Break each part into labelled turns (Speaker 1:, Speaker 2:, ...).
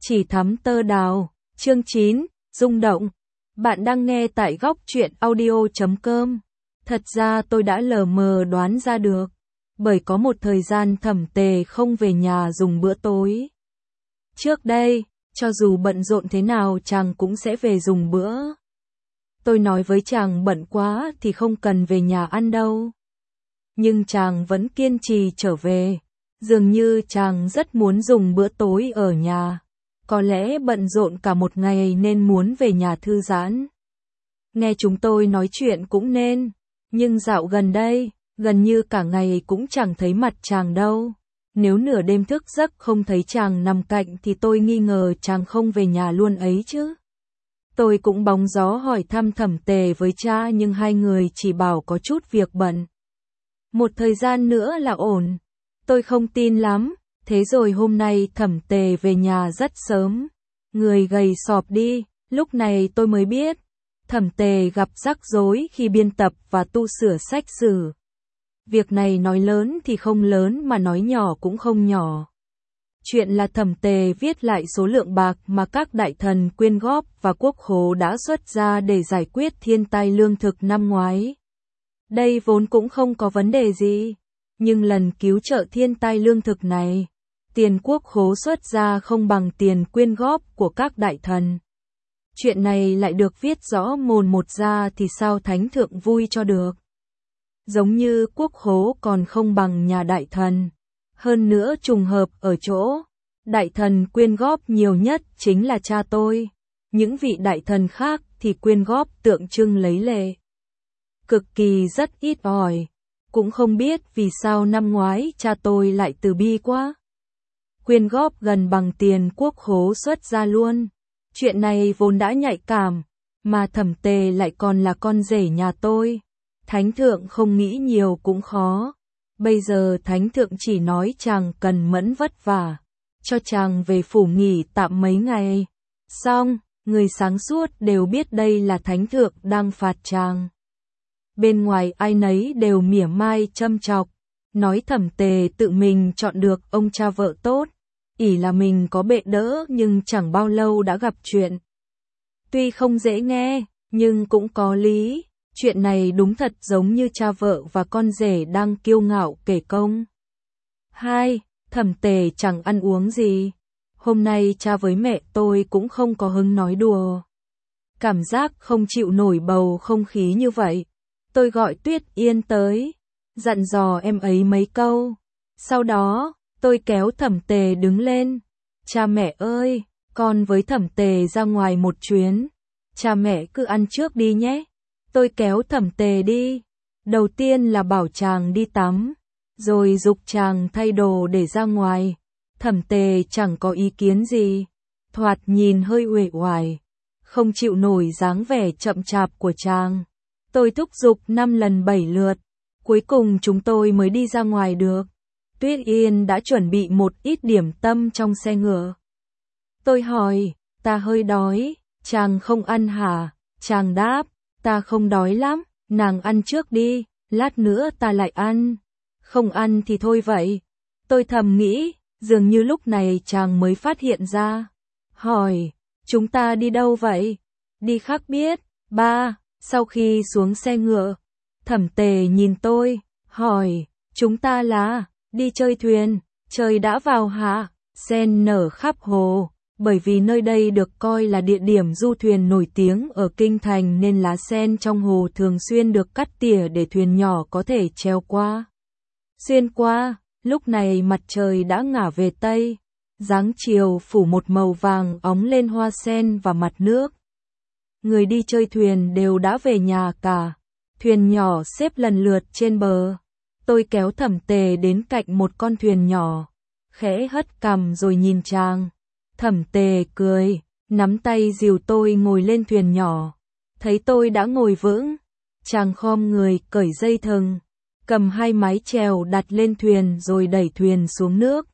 Speaker 1: Chỉ thắm tơ đào, chương 9, rung động. Bạn đang nghe tại góc truyện audio.com. Thật ra tôi đã lờ mờ đoán ra được, bởi có một thời gian Thẩm Tề không về nhà dùng bữa tối. Trước đây, cho dù bận rộn thế nào chàng cũng sẽ về dùng bữa. Tôi nói với chàng bận quá thì không cần về nhà ăn đâu. Nhưng chàng vẫn kiên trì trở về, dường như chàng rất muốn dùng bữa tối ở nhà. Có lẽ bận rộn cả một ngày nên muốn về nhà thư giãn. Nghe chúng tôi nói chuyện cũng nên, nhưng dạo gần đây, gần như cả ngày cũng chẳng thấy mặt chàng đâu. Nếu nửa đêm thức giấc không thấy chàng nằm cạnh thì tôi nghi ngờ chàng không về nhà luôn ấy chứ. Tôi cũng bóng gió hỏi thăm Thẩm Tề với cha nhưng hai người chỉ bảo có chút việc bận. Một thời gian nữa là ổn. Tôi không tin lắm. Thế rồi hôm nay Thẩm Tề về nhà rất sớm. Người gầy sọp đi, lúc này tôi mới biết. Thẩm Tề gặp rắc rối khi biên tập và tu sửa sách sử. Việc này nói lớn thì không lớn mà nói nhỏ cũng không nhỏ. Chuyện là Thẩm Tề viết lại số lượng bạc mà các đại thần quyên góp và quốc khố đã xuất ra để giải quyết thiên tai lương thực năm ngoái. Đây vốn cũng không có vấn đề gì, nhưng lần cứu trợ thiên tai lương thực này, tiền quốc khố xuất ra không bằng tiền quyên góp của các đại thần. Chuyện này lại được viết rõ mồn một ra thì sao thánh thượng vui cho được. Giống như quốc khố còn không bằng nhà đại thần. Hơn nữa trùng hợp ở chỗ, đại thần quyên góp nhiều nhất chính là cha tôi. Những vị đại thần khác thì quyên góp tượng trưng lấy lệ. Cực kỳ rất ít ỏi. Cũng không biết vì sao năm ngoái cha tôi lại từ bi quá. Quyên góp gần bằng tiền quốc khố xuất ra luôn. Chuyện này vốn đã nhạy cảm, mà Thẩm Tề lại còn là con rể nhà tôi. Thánh thượng không nghĩ nhiều cũng khó. Bây giờ thánh thượng chỉ nói chàng cần mẫn vất vả, cho chàng về phủ nghỉ tạm mấy ngày. Xong, người sáng suốt đều biết đây là thánh thượng đang phạt chàng. Bên ngoài ai nấy đều mỉa mai châm chọc, nói Thẩm Tề tự mình chọn được ông cha vợ tốt, ỷ là mình có bệ đỡ nhưng chẳng bao lâu đã gặp chuyện. Tuy không dễ nghe, nhưng cũng có lý, chuyện này đúng thật giống như cha vợ và con rể đang kiêu ngạo kể công. 2. Thẩm Tề chẳng ăn uống gì. Hôm nay cha với mẹ tôi cũng không có hứng nói đùa. Cảm giác không chịu nổi bầu không khí như vậy. Tôi gọi Tuyết Yên tới, dặn dò em ấy mấy câu. Sau đó, tôi kéo Thẩm Tề đứng lên. Cha mẹ ơi, con với Thẩm Tề ra ngoài một chuyến. Cha mẹ cứ ăn trước đi nhé. Tôi kéo Thẩm Tề đi. Đầu tiên là bảo chàng đi tắm, rồi giục chàng thay đồ để ra ngoài. Thẩm Tề chẳng có ý kiến gì, thoạt nhìn hơi uể oải, không chịu nổi dáng vẻ chậm chạp của chàng. Tôi thúc giục 5 lần 7 lượt, cuối cùng chúng tôi mới đi ra ngoài được. Tuyết Yên đã chuẩn bị một ít điểm tâm trong xe ngựa. Tôi hỏi, ta hơi đói, chàng không ăn hả? Chàng đáp, ta không đói lắm, nàng ăn trước đi, lát nữa ta lại ăn. Không ăn thì thôi vậy. Tôi thầm nghĩ, dường như lúc này chàng mới phát hiện ra. Hỏi, chúng ta đi đâu vậy? Đi khác biết. Ba. Sau khi xuống xe ngựa, Thẩm Tề nhìn tôi, hỏi, chúng ta là, đi chơi thuyền, trời đã vào hả? Sen nở khắp hồ, bởi vì nơi đây được coi là địa điểm du thuyền nổi tiếng ở Kinh Thành nên lá sen trong hồ thường xuyên được cắt tỉa để thuyền nhỏ có thể treo qua. Xuyên qua, lúc này mặt trời đã ngả về Tây, dáng chiều phủ một màu vàng óng lên hoa sen và mặt nước. Người đi chơi thuyền đều đã về nhà cả. Thuyền nhỏ xếp lần lượt trên bờ. Tôi kéo Thẩm Tề đến cạnh một con thuyền nhỏ, khẽ hất cằm rồi nhìn chàng. Thẩm Tề cười, nắm tay dìu tôi ngồi lên thuyền nhỏ. Thấy tôi đã ngồi vững, chàng khom người cởi dây thừng, cầm hai mái chèo đặt lên thuyền rồi đẩy thuyền xuống nước.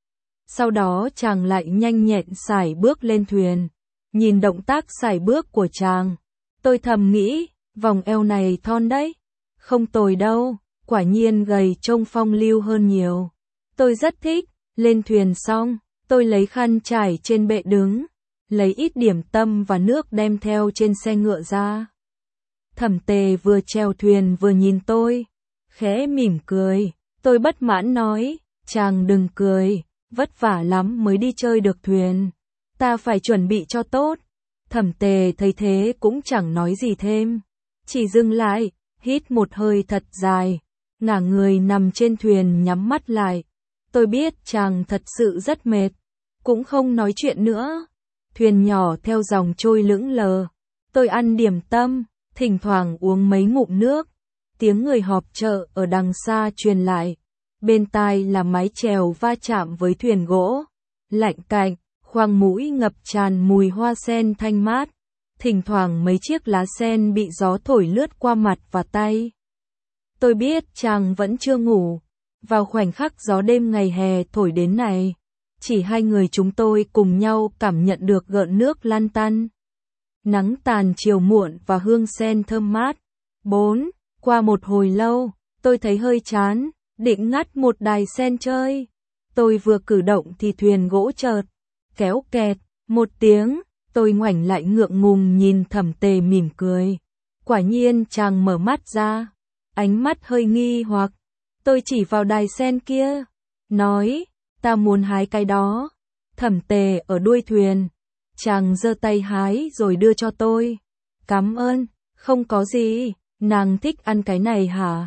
Speaker 1: Sau đó chàng lại nhanh nhẹn sải bước lên thuyền. Nhìn động tác sải bước của chàng, tôi thầm nghĩ, vòng eo này thon đấy. Không tồi đâu, quả nhiên gầy trông phong lưu hơn nhiều. Tôi rất thích. Lên thuyền xong, Tôi lấy khăn trải trên bệ đứng, lấy ít điểm tâm và nước đem theo trên xe ngựa ra. Thẩm Tề vừa chèo thuyền vừa nhìn tôi, khẽ mỉm cười. Tôi bất mãn nói, chàng đừng cười, vất vả lắm mới đi chơi được thuyền. Ta phải chuẩn bị cho tốt. Thẩm Tề thấy thế cũng chẳng nói gì thêm, chỉ dừng lại, hít một hơi thật dài, ngả người nằm trên thuyền nhắm mắt lại. Tôi biết chàng thật sự rất mệt, cũng không nói chuyện nữa. Thuyền nhỏ theo dòng trôi lững lờ, tôi ăn điểm tâm, thỉnh thoảng uống mấy ngụm nước. Tiếng người họp chợ ở đằng xa truyền lại, bên tai là mái chèo va chạm với thuyền gỗ, lạnh cạnh, khoang mũi ngập tràn mùi hoa sen thanh mát, thỉnh thoảng mấy chiếc lá sen bị gió thổi lướt qua mặt và tay. Tôi biết chàng vẫn chưa ngủ, vào khoảnh khắc gió đêm ngày hè thổi đến này, chỉ hai người chúng tôi cùng nhau cảm nhận được gợn nước lăn tăn, nắng tàn chiều muộn và hương sen thơm mát. 4. Qua một hồi lâu, tôi thấy hơi chán, định ngắt một đài sen chơi. Tôi vừa cử động thì thuyền gỗ chợt kéo kẹt một tiếng, tôi ngoảnh lại ngượng ngùng nhìn Thẩm Tề mỉm cười. Quả nhiên chàng mở mắt ra, ánh mắt hơi nghi hoặc. Tôi chỉ vào đài sen kia, nói, ta muốn hái cái đó. Thẩm Tề ở đuôi thuyền, chàng giơ tay hái rồi đưa cho tôi. Cảm ơn, không có gì, nàng thích ăn cái này hả?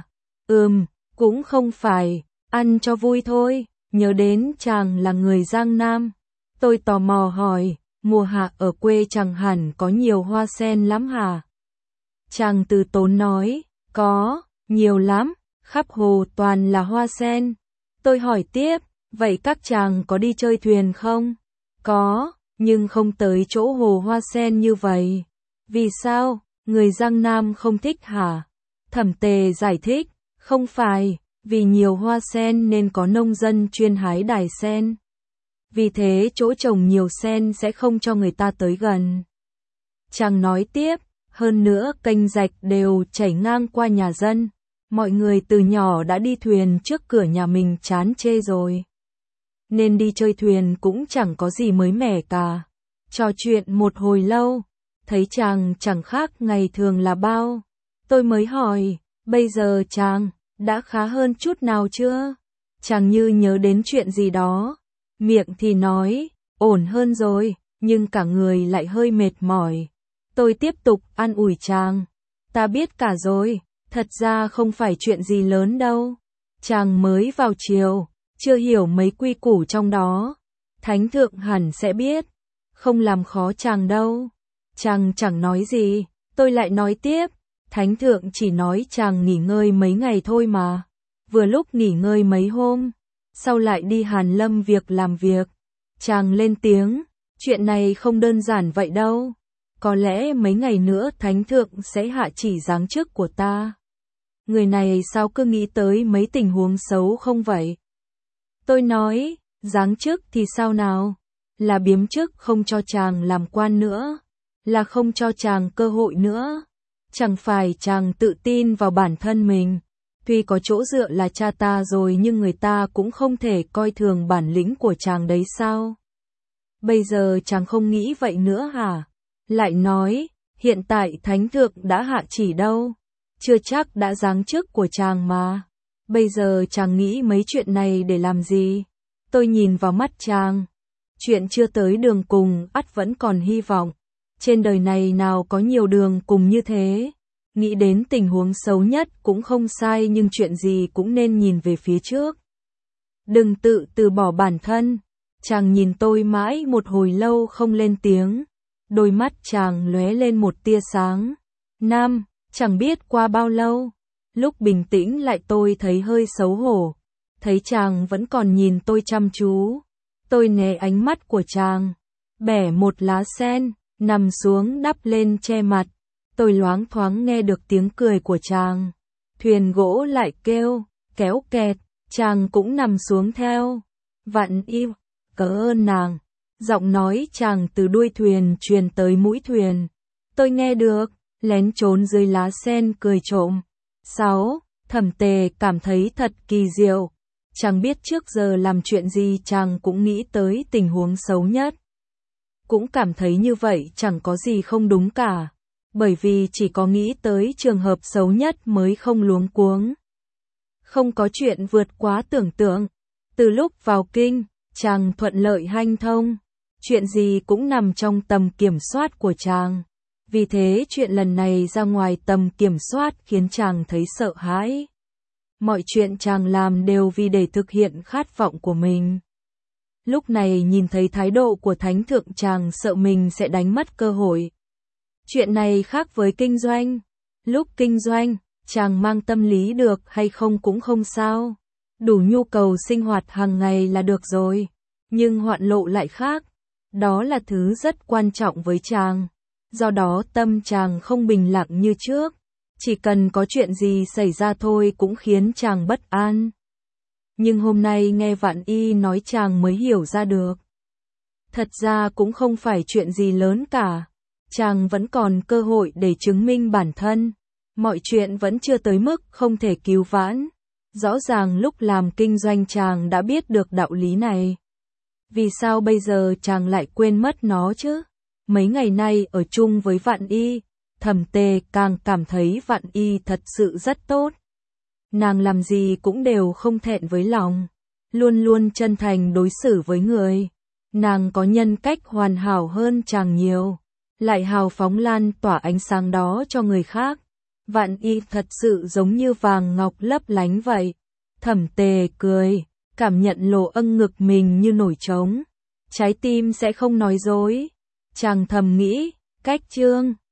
Speaker 1: Cũng không phải, ăn cho vui thôi, nhớ đến chàng là người Giang Nam. Tôi tò mò hỏi, mùa hạ ở quê chàng hẳn có nhiều hoa sen lắm hả? Chàng từ tốn nói, có, nhiều lắm, khắp hồ toàn là hoa sen. Tôi hỏi tiếp, vậy các chàng có đi chơi thuyền không? Có, nhưng không tới chỗ hồ hoa sen như vậy. Vì sao, người Giang Nam không thích hả? Thẩm Tề giải thích, không phải, vì nhiều hoa sen nên có nông dân chuyên hái đài sen. Vì thế chỗ trồng nhiều sen sẽ không cho người ta tới gần. Chàng nói tiếp, hơn nữa kênh rạch đều chảy ngang qua nhà dân. Mọi người từ nhỏ đã đi thuyền trước cửa nhà mình chán chê rồi, nên đi chơi thuyền cũng chẳng có gì mới mẻ cả. Trò chuyện một hồi lâu, thấy chàng chẳng khác ngày thường là bao. Tôi mới hỏi, bây giờ chàng đã khá hơn chút nào chưa? Chàng như nhớ đến chuyện gì đó, miệng thì nói, ổn hơn rồi, nhưng cả người lại hơi mệt mỏi. Tôi tiếp tục an ủi chàng, ta biết cả rồi, thật ra không phải chuyện gì lớn đâu. Chàng mới vào triều, chưa hiểu mấy quy củ trong đó. Thánh thượng hẳn sẽ biết, không làm khó chàng đâu. Chàng chẳng nói gì, tôi lại nói tiếp, thánh thượng chỉ nói chàng nghỉ ngơi mấy ngày thôi mà. Vừa lúc nghỉ ngơi mấy hôm, sau lại đi Hàn Lâm việc làm việc. Chàng lên tiếng, chuyện này không đơn giản vậy đâu. Có lẽ mấy ngày nữa thánh thượng sẽ hạ chỉ giáng chức của ta. Người này sao cứ nghĩ tới mấy tình huống xấu không vậy? Tôi nói, giáng chức thì sao nào? Là biếm chức không cho chàng làm quan nữa, là không cho chàng cơ hội nữa. Chẳng phải chàng tự tin vào bản thân mình, tuy có chỗ dựa là cha ta rồi nhưng người ta cũng không thể coi thường bản lĩnh của chàng đấy sao? Bây giờ chàng không nghĩ vậy nữa hả? Lại nói, hiện tại thánh thượng đã hạ chỉ đâu, chưa chắc đã giáng chức của chàng mà. Bây giờ chàng nghĩ mấy chuyện này để làm gì? Tôi nhìn vào mắt chàng. Chuyện chưa tới đường cùng ắt vẫn còn hy vọng. Trên đời này nào có nhiều đường cùng như thế. Nghĩ đến tình huống xấu nhất cũng không sai nhưng chuyện gì cũng nên nhìn về phía trước. Đừng tự từ bỏ bản thân. Chàng nhìn tôi mãi một hồi lâu không lên tiếng. Đôi mắt chàng lóe lên một tia sáng. Chẳng biết qua bao lâu. Lúc bình tĩnh lại tôi thấy hơi xấu hổ. Thấy chàng vẫn còn nhìn tôi chăm chú. Tôi né ánh mắt của chàng. Bẻ một lá sen, nằm xuống đắp lên che mặt. Tôi loáng thoáng nghe được tiếng cười của chàng. Thuyền gỗ lại kêu, kéo kẹt, chàng cũng nằm xuống theo. Vặn im, cớ ơn nàng. Giọng nói chàng từ đuôi thuyền truyền tới mũi thuyền. Tôi nghe được, lén trốn dưới lá sen cười trộm. 6. Thẩm Tề cảm thấy thật kỳ diệu. Chàng biết trước giờ làm chuyện gì chàng cũng nghĩ tới tình huống xấu nhất. Cũng cảm thấy như vậy chẳng có gì không đúng cả. Bởi vì chỉ có nghĩ tới trường hợp xấu nhất mới không luống cuống. Không có chuyện vượt quá tưởng tượng. Từ lúc vào kinh, chàng thuận lợi hanh thông. Chuyện gì cũng nằm trong tầm kiểm soát của chàng. Vì thế chuyện lần này ra ngoài tầm kiểm soát khiến chàng thấy sợ hãi. Mọi chuyện chàng làm đều vì để thực hiện khát vọng của mình. Lúc này nhìn thấy thái độ của Thánh Thượng chàng sợ mình sẽ đánh mất cơ hội. Chuyện này khác với kinh doanh. Lúc kinh doanh, chàng mang tâm lý được hay không cũng không sao. Đủ nhu cầu sinh hoạt hàng ngày là được rồi. Nhưng hoạn lộ lại khác. Đó là thứ rất quan trọng với chàng. Do đó tâm chàng không bình lặng như trước. Chỉ cần có chuyện gì xảy ra thôi cũng khiến chàng bất an. Nhưng hôm nay nghe Vạn Y nói chàng mới hiểu ra được. Thật ra cũng không phải chuyện gì lớn cả. Chàng vẫn còn cơ hội để chứng minh bản thân. Mọi chuyện vẫn chưa tới mức không thể cứu vãn. Rõ ràng lúc làm kinh doanh chàng đã biết được đạo lý này. Vì sao bây giờ chàng lại quên mất nó chứ? Mấy ngày nay ở chung với Vạn Y, Thẩm Tề càng cảm thấy Vạn Y thật sự rất tốt. Nàng làm gì cũng đều không thẹn với lòng, luôn luôn chân thành đối xử với người. Nàng có nhân cách hoàn hảo hơn chàng nhiều, lại hào phóng lan tỏa ánh sáng đó cho người khác. Vạn Y thật sự giống như vàng ngọc lấp lánh vậy. Thẩm Tề cười, cảm nhận lỗ âng ngực mình như nổi trống. Trái tim sẽ không nói dối. Chàng thầm nghĩ, cách chương.